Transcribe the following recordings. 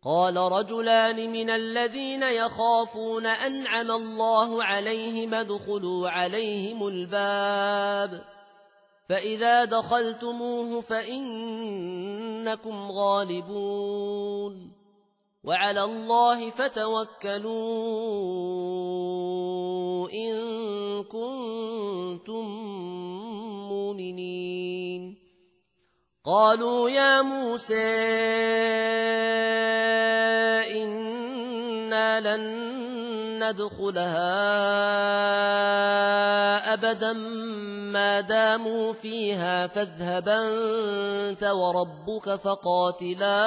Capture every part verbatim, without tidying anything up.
قال رجلان من الذين يخافون أنعم الله عليهم ادخلوا عليهم الباب فإذا دخلتموه فإنكم غالبون وعلى الله فتوكلوا إن كنتم مؤمنين قالوا يا موسى إنا لن ندخلها أبدا ما داموا فيها فاذهب أنت وربك فقاتلا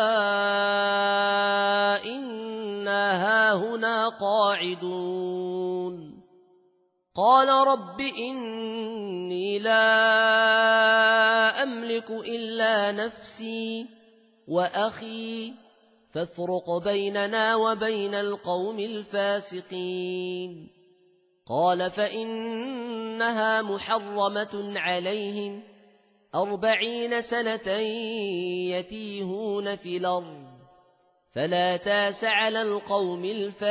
إنا هاهنا قاعدون قال رب إني لا أملك إلا نفسي وأخي فافرق بيننا وبين القوم الفاسقين قال فإنها محرمة عليهم أربعين سنة يتيهون في الأرض فلا تاس على القوم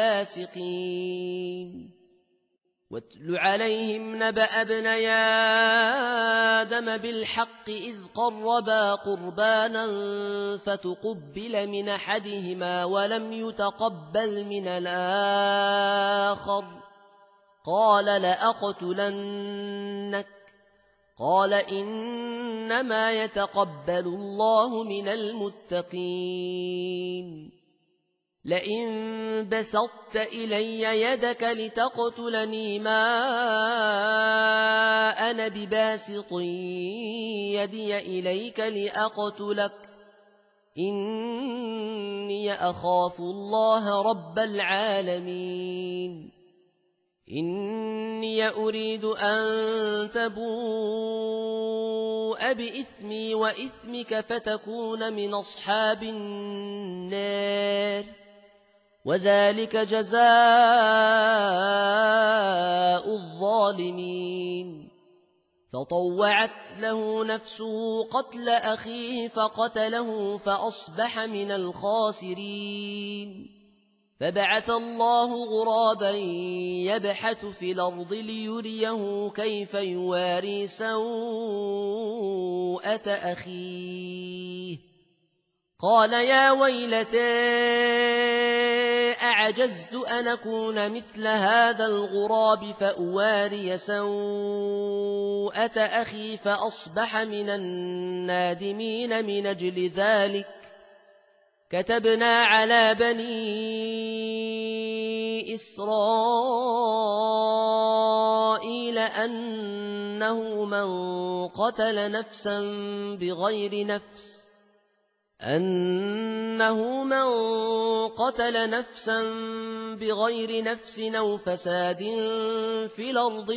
الفاسقين واتل عليهم نبأ ابني آدم بالحق إذ قربا قربانا فتقبل من أحدهما ولم يتقبل من الآخر قال لأقتلنك قال إنما يتقبل الله من المتقين لئن بسطت إلي يدك لتقتلني ما أنا بباسط يدي إليك لأقتلك إني أخاف الله رب العالمين إني أريد أن تبوء بإثمي وإثمك فتكون من أصحاب النار وذلك جزاء الظالمين فطوعت له نفسه قتل أخيه فقتله فأصبح من الخاسرين فبعث الله غرابا يبحث في الأرض ليريه كيف يواري سوءة أخيه قال يا ويلتى أعجزت أن أكون مثل هذا الغراب فأواري سوءة أخي فأصبح من النادمين من أجل ذلك كتبنا على بني إسرائيل أنه من قتل نفسا بغير نفس أنه من قتل نفسا بغير نفس أو فساد في الأرض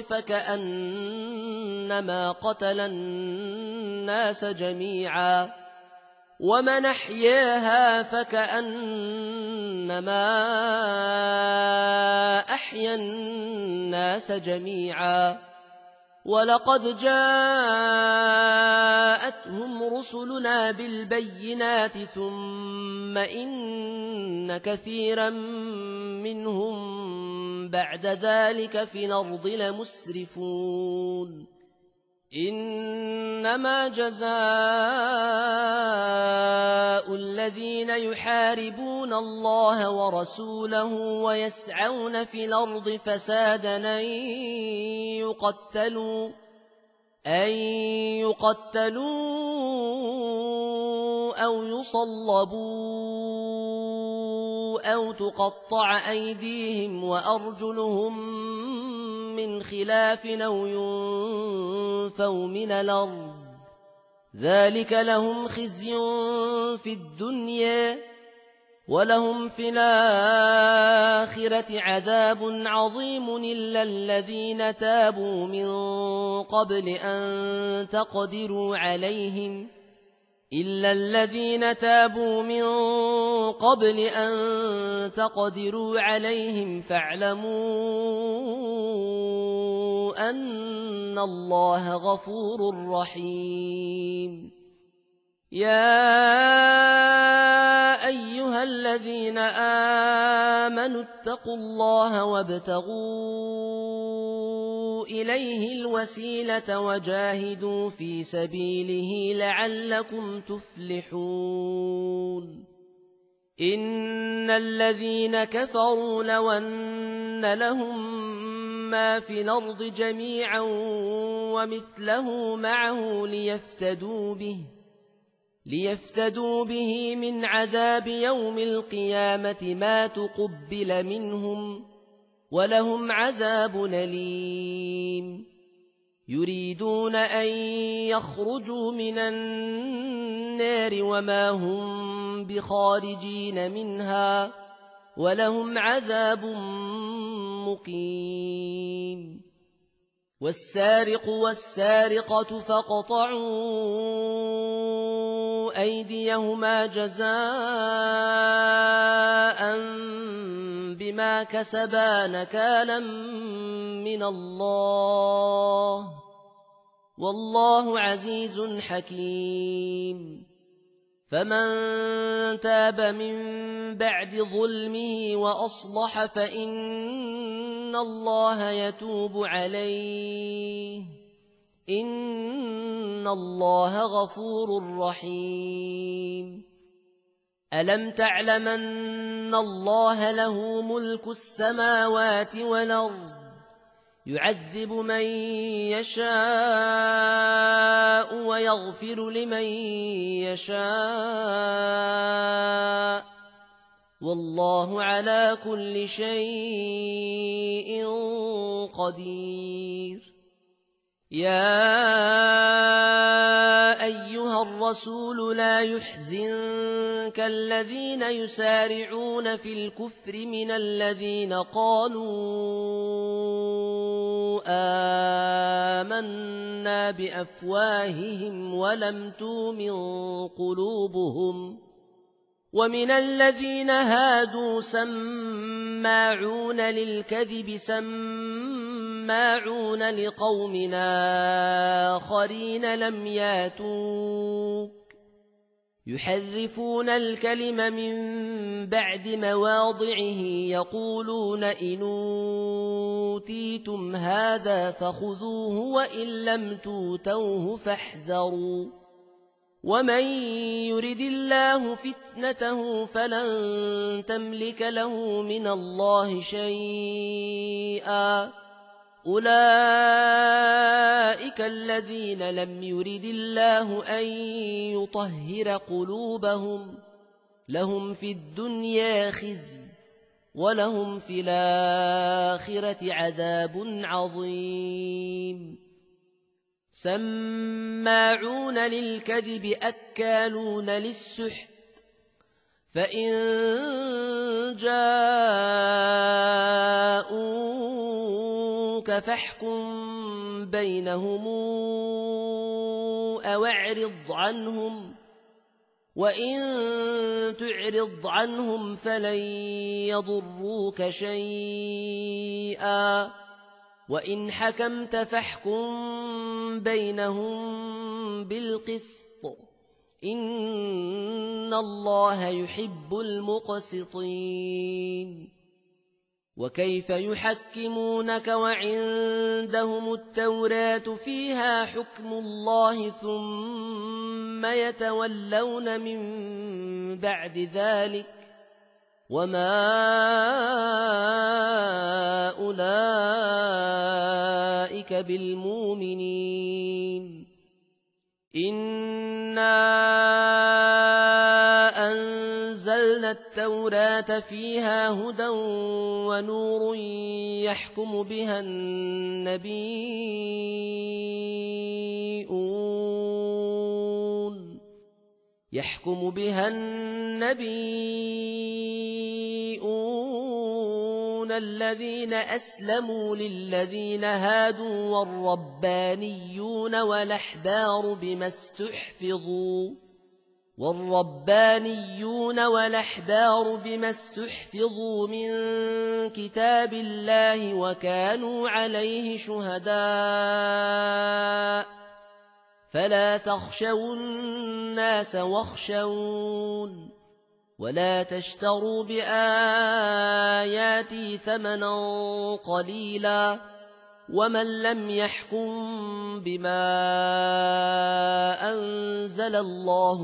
فكأنما قتل الناس جميعا ومن أحياها فكأنما أحيا الناس جميعا ولقد جاءتهم رسلنا بالبينات ثم إن كثيرا منهم بعد ذلك في الأرض لمسرفون إنما جزاء الذين يحاربون الله ورسوله ويسعون في الأرض فسادا أن يقتلوا أن يقتلوا أو يصلبوا أو تقطع أيديهم وأرجلهم من خلاف أو ينفوا من الأرض ذلك لهم خزي في الدنيا ولهم في الآخرة عذاب عظيم إلا الذين تابوا من قبل أن تقدروا عليهم إلا الذين تابوا من قبل أن تقدروا عليهم فاعلموا أن الله غفور رحيم يا أيها الذين آمنوا اتقوا الله وابتغوا إليه الوسيلة وجاهدوا في سبيله لعلكم تفلحون إن الذين كفروا لو أن لهم ما في الأرض جميعا ومثله معه ليفتدوا به ليفتدوا به من عذاب يوم القيامة ما تقبل منهم ولهم عذاب أليم يريدون أن يخرجوا من النار وما هم بخارجين منها ولهم عذاب مقيم والسارق والسارقة فاقطعوا أيديهما جزاء بما كسبا نكالا من الله والله عزيز حكيم فمن تاب من بعد ظلمه وأصلح فإن الله يتوب عليه إن الله غفور رحيم ألم تعلم أن الله له ملك السماوات والأرض يعذب من يشاء ويغفر لمن يشاء والله على كل شيء قدير يا أيها الرسول لا يحزنك الذين يسارعون في الكفر من الذين قالوا آمنا بأفواههم ولم تؤمن قلوبهم ومن الذين هادوا سماعون للكذب سماعون لقوم آخرين لم ياتوك يحرفون الكلم من بعد مواضعه يقولون إن أوتيتم هذا فخذوه وإن لم توتوه فاحذروا ومن يرد الله فتنته فلن تملك له من الله شيئا أولئك الذين لم يرد الله أن يطهر قلوبهم لهم في الدنيا خزي ولهم في الآخرة عذاب عظيم سماعون للكذب أكالون للسحت فإن جاءوك فاحكم بينهم أو اعرض عنهم وإن تعرض عنهم فلن يضروك شيئا وإن حكمت فاحكم بينهم بالقسط إن الله يحب المقسطين وكيف يحكمونك وعندهم التوراة فيها حكم الله ثم يتولون من بعد ذلك وما أولئك بالمؤمنين إنا أنزلنا التوراة فيها هدى ونور يحكم بها النبيون يحكم بها النبيون الذين أسلموا للذين هادوا والربانيون والأحبار بما استحفظوا والربانيون والأحبار بما استحفظوا من كتاب الله وكانوا عليه شهداء فلا تخشوا الناس واخشون ولا تشتروا بآياتي ثمنا قليلا ومن لم يحكم بما أنزل الله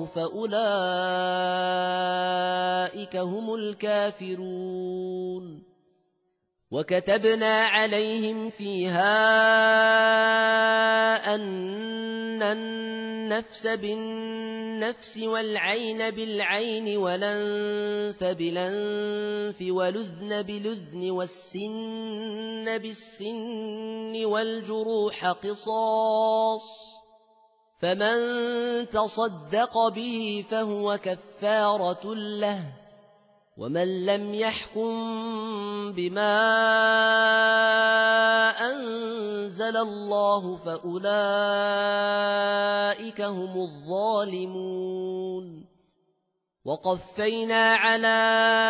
فأولئك هم الكافرون وكتبنا عليهم فيها أن النفس بالنفس والعين بالعين والأنف بالأنف والأذن بالأذن والسن بالسن والجروح قصاص فمن تصدق به فهو كفارة له ومن لم يحكم بما أنزل الله فأولئك هم الظالمون وقفينا على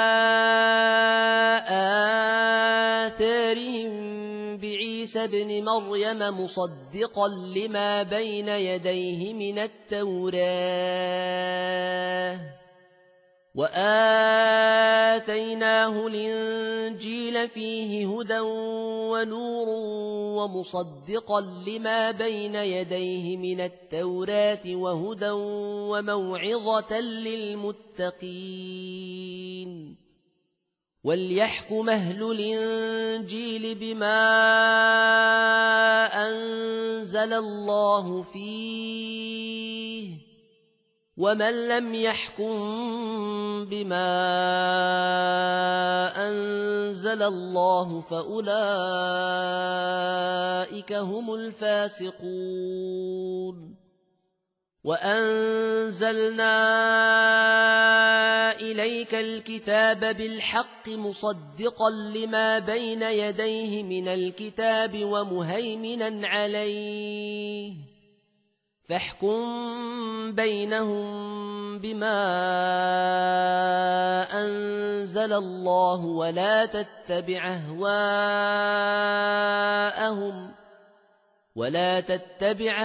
آثارهم بعيسى ابن مريم مصدقا لما بين يديه من التوراة وآتيناه الإنجيل فيه هدى ونور ومصدقا لما بين يديه من التوراة وهدى وموعظة للمتقين وليحكم أهل الإنجيل بما أنزل الله فيه ومن لم يحكم بما أنزل الله فأولئك هم الفاسقون وأنزلنا إليك الكتاب بالحق مصدقا لما بين يديه من الكتاب ومهيمنا عليه فاحكم بينهم بما أنزل الله ولا تتبع أهواءهم ولا تتبع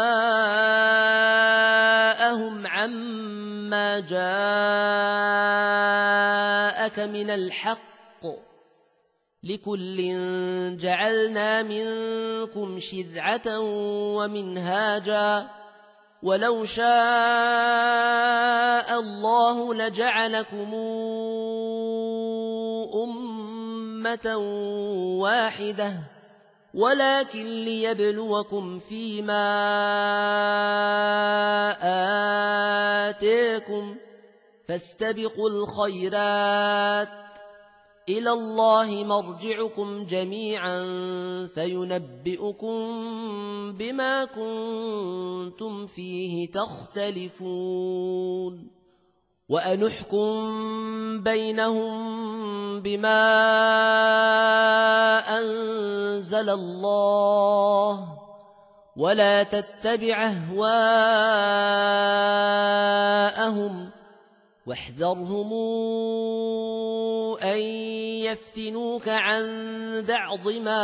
أهواءهم عما جاءك من الحق لكل جعلنا منكم شرعة ومنهاجا ولو شاء الله لجعلكم أمة واحدة ولكن ليبلوكم فيما آتاكم فاستبقوا الخيرات إلى الله مرجعكم جميعا فينبئكم بما كنتم فيه تختلفون وأنحكم بينهم بما أنزل الله ولا تتبع أهواءهم واحذرهم أن يفتنوك عن بعض ما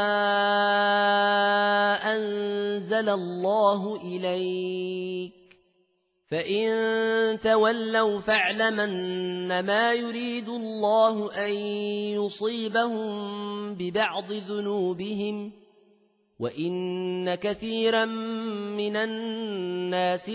أنزل الله إليك فإن تولوا فاعلم أنما يريد الله أن يصيبهم ببعض ذنوبهم وإن كثيرا من الناس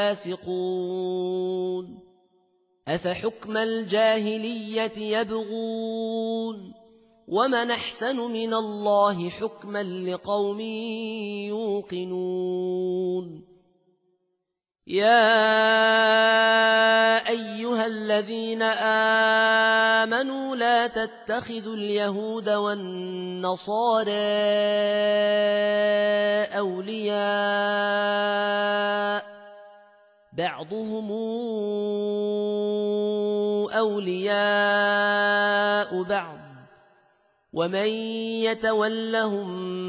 لفاسقون أفحكم الجاهلية يبغون ومن أحسن من الله حكما لقوم يوقنون يا أيها الذين آمنوا لا تتخذوا اليهود والنصارى أولياء بعضهم أولياء بعض ومن يتولهم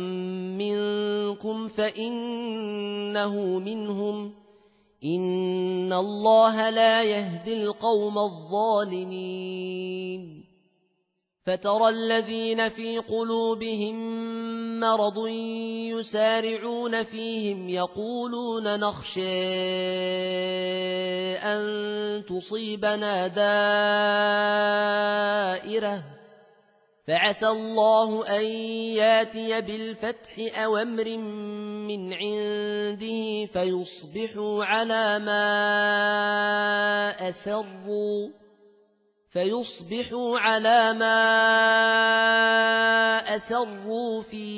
منكم فإنه منهم إن الله لا يهدي القوم الظالمين فترى الذين في قلوبهم مرض يسارعون فيهم يقولون نخشى أن تصيبنا دائرة فعسى الله أن ياتي بالفتح أو أمر من عنده فيصبحوا على ما أسروا فيصبحوا على ما أسروا في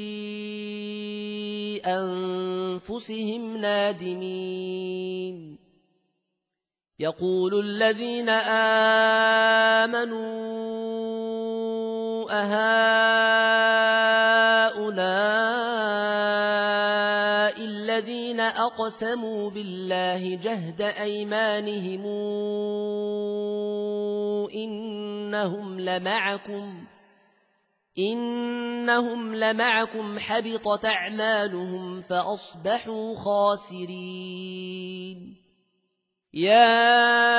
أنفسهم نادمين يقول الذين آمنوا أهؤلاء الذين أقسموا بالله جهد أيمانهم إنهم لمعكم إنهم لمعكم حبطت أعمالهم فأصبحوا خاسرين يا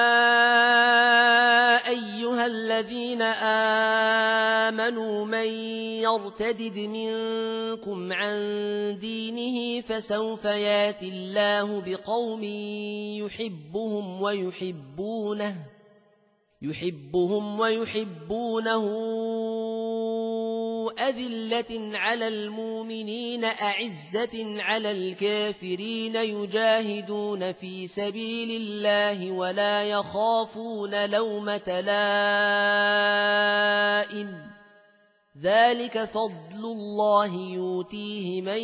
أيها الذين آمنوا من يرتدد منكم عن دينه فسوف ياتي الله بقوم يحبهم ويحبونه يحبهم ويحبونه أذلة على المؤمنين أعزة على الكافرين يجاهدون في سبيل الله ولا يخافون لومة لائم ذلك فضل الله يؤتيه من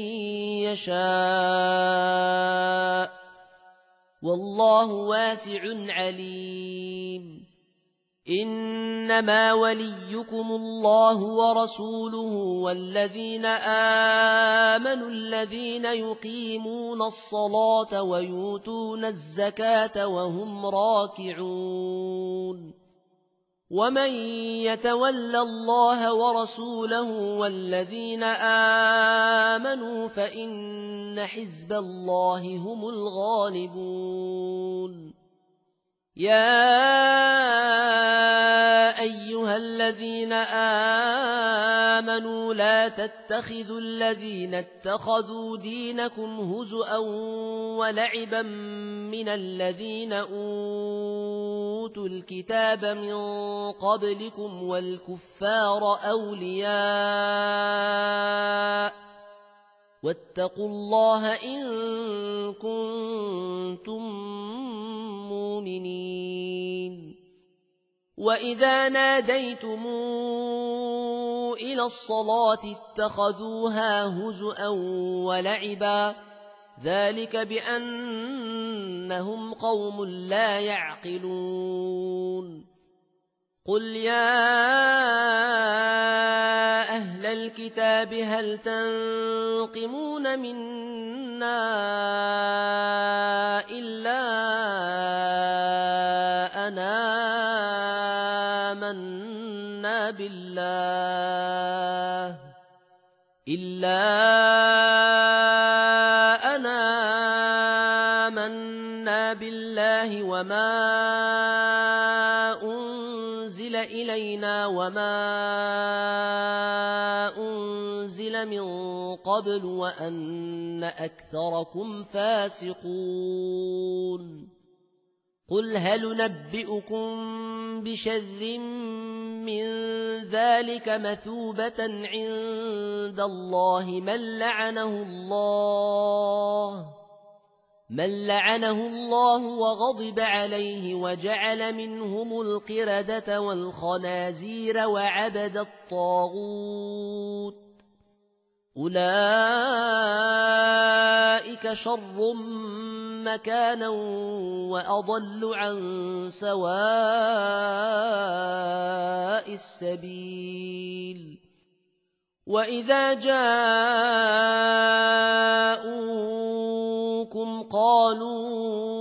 يشاء والله واسع عليم إنما وليكم الله ورسوله والذين آمنوا الذين يقيمون الصلاة ويؤتون الزكاة وهم راكعون ومن يتول الله ورسوله والذين آمنوا فإن حزب الله هم الغالبون يا أيها الذين آمنوا لا تتخذوا الذين اتخذوا دينكم هزؤا ولعبا من الذين أوتوا الكتاب من قبلكم والكفار أولياء واتقوا الله إن كنتم مؤمنين وإذا ناديتم إلى الصلاة اتخذوها هزؤا ولعبا ذلك بأنهم قوم لا يعقلون قل يا أهل الكتاب هل تنقمون منا إلا أنا آمنا بالله إلا أنا آمنا بالله وما أنزل إلينا وما أنزل من قبل وأن أكثركم فاسقون قل هل نبئكم بشر من ذلك مثوبة عند الله من لعنه الله من لعنه الله وغضب عليه وجعل منهم القردة والخنازير وعبد الطاغوت أولئك شر مكانا وأضل عن سواء السبيل وإذا جاءوكم قالوا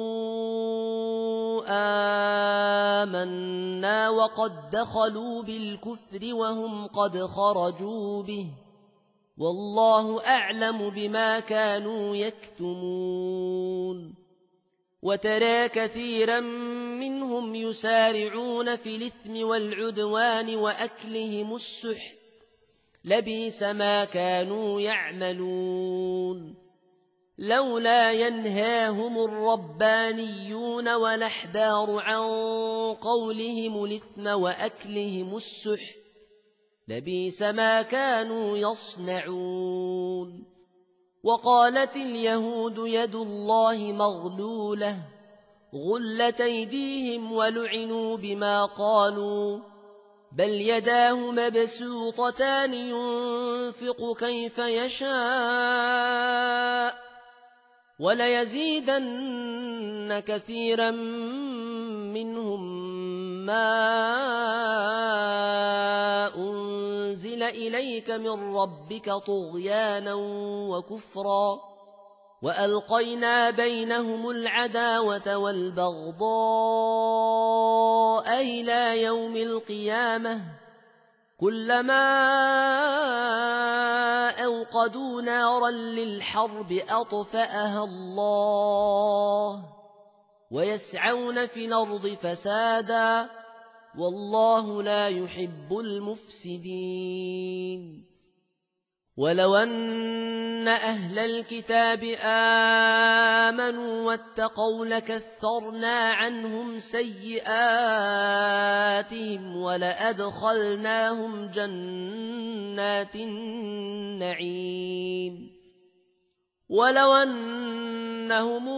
آمنا وقد دخلوا بالكفر وهم قد خرجوا به والله أعلم بما كانوا يكتمون وترى كثيرا منهم يسارعون في الإثم والعدوان وأكلهم السحت لبئس ما كانوا يعملون لولا ينهاهم الربانيون والأحبار عن قولهم الإثم وأكلهم السحت لبئس ما كانوا يصنعون وقالت اليهود يد الله مغلولة غلت أيديهم ولعنوا بما قالوا بل يداه مبسوطتان ينفق كيف يشاء وليزيدن كثيرا منهم ما أنزل إليك من ربك طغيانا وكفرا وألقينا بينهم العداوة والبغضاء إلى يوم القيامة كلما أوقدوا نارا للحرب أطفأها الله ويسعون في الأرض فسادا والله لا يحب المفسدين ولو أن أهل الكتاب آمنوا واتقوا لكفرنا عنهم سيئاتهم ولأدخلناهم جنات النعيم ولو أنهم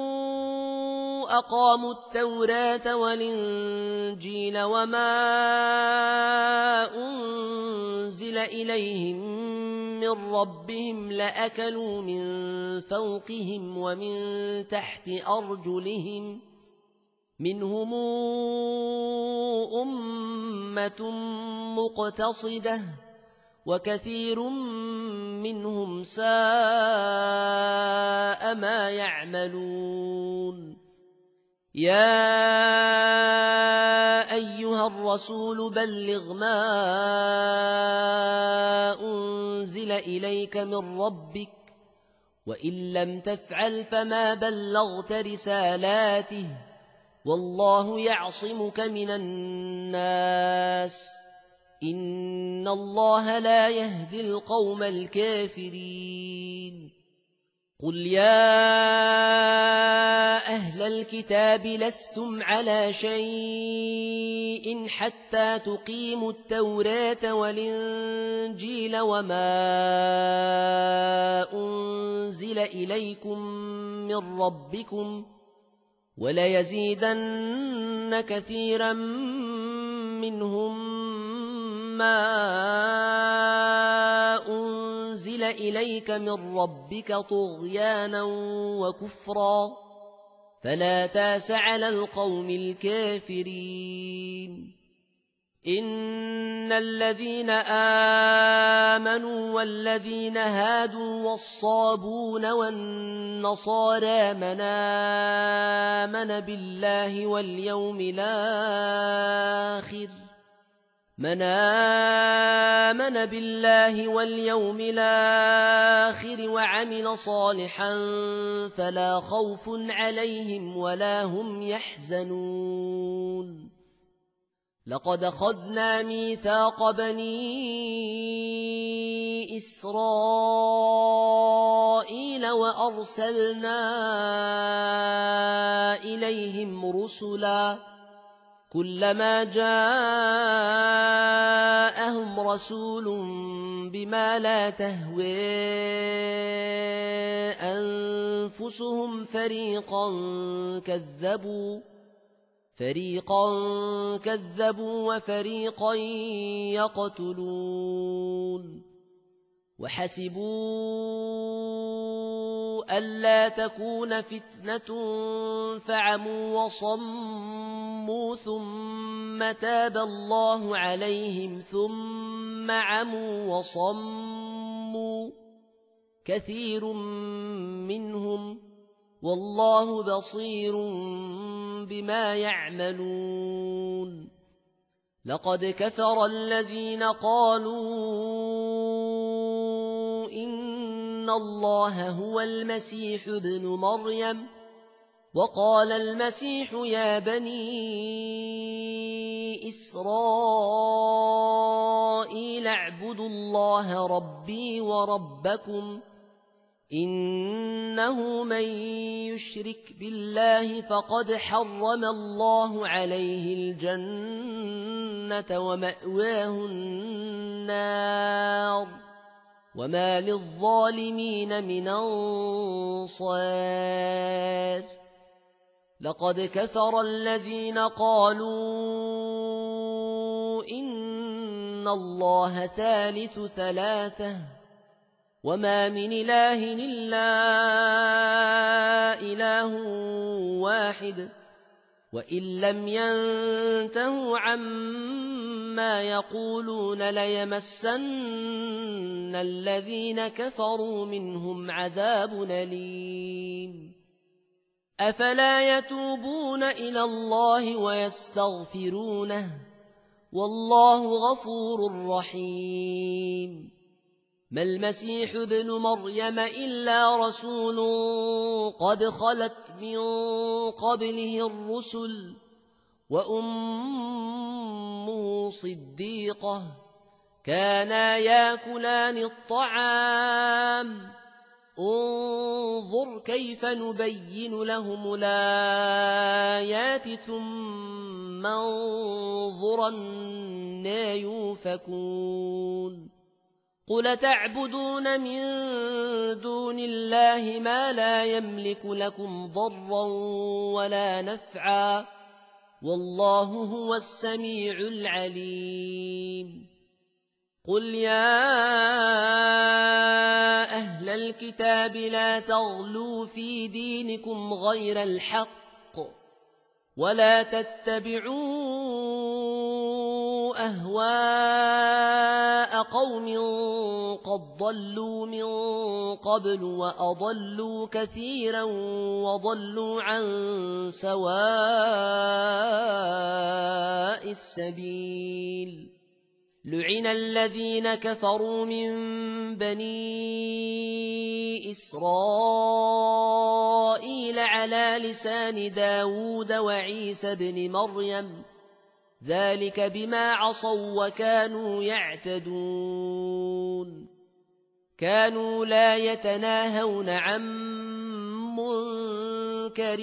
أقاموا التوراة والإنجيل وما أنزل إليهم من ربهم لأكلوا من فوقهم ومن تحت أرجلهم منهم أمة مقتصدة وكثير منهم ساء ما يعملون يا أيها الرسول بلغ ما أنزل إليك من ربك وإن لم تفعل فما بلغت رسالاته والله يعصمك من الناس إن الله لا يهدي القوم الكافرين قل يا أهل الكتاب لستم على شيء حتى تقيموا التوراة والإنجيل وما أنزل إليكم من ربكم وليزيدن كثيرا منهم ما أنزل إليك من ربك طغيانا وكفرا فلا تاس على القوم الكافرين إن الذين آمنوا والذين هادوا والصابون والنصارى من آمن بالله واليوم الآخر من آمن بالله واليوم الآخر وعمل صالحا فلا خوف عليهم ولا هم يحزنون لقد أخذنا ميثاق بني إسرائيل وأرسلنا إليهم رسلا كلما جاءهم رسول بما لا تهوي أنفسهم فريقا كذبوا فريقا كذبوا وفريقا يقتلون وحسبوا ألا تكون فتنة فعموا وصموا ثم تاب الله عليهم ثم عموا وصموا كثير منهم والله بصير بما يعملون لقد كفر الذين قالوا إن الله هو المسيح ابن مريم وقال المسيح يا بني إسرائيل اعبدوا الله ربي وربكم إنه من يشرك بالله فقد حرم الله عليه الجنة ومأواه النار وما للظالمين من أنصار لقد كفر الذين قالوا إن الله ثالث ثلاثة وما من إله إلا إله واحد وإن لم ينتهوا عما يقولون ليمسن الذين كفروا منهم عذاب أليم أفلا يتوبون إلى الله ويستغفرونه والله غفور رحيم ما المسيح ابن مريم إلا رسول قد خلت من قبله الرسل وأمه صديقة كانا ياكلان الطعام انظر كيف نبين لهم الآيات ثم انظر أنى يؤفكون قل تعبدون من دون الله ما لا يملك لكم ضرا ولا نفعا والله هو السميع العليم قل يا أهل الكتاب لا تغلوا في دينكم غير الحق ولا تتبعوا أهواء قوم قد ضلوا من قبل وأضلوا كثيرا وضلوا عن سواء السبيل لعن الذين كفروا من بني إسرائيل على لسان داود وعيسى بن مريم ذلك بما عصوا وكانوا يعتدون كانوا لا يتناهون عن منكر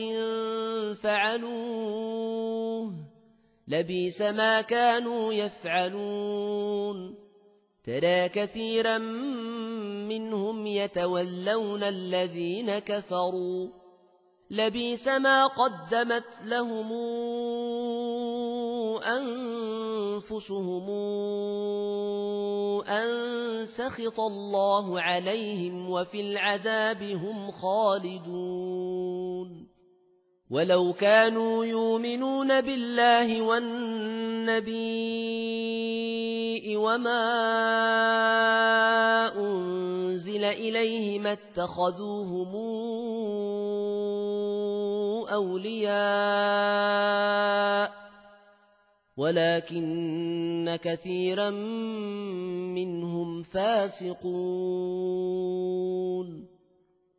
فعلوه لبئس ما كانوا يفعلون ترى كثيرا منهم يتولون الذين كفروا لبئس ما قدمت لهم أنفسهم أن سخط الله عليهم وفي العذاب هم خالدون ولو كانوا يؤمنون بالله والنبي وما أنزل إليه ما اتخذوهم أولياء ولكن كثيرا منهم فاسقون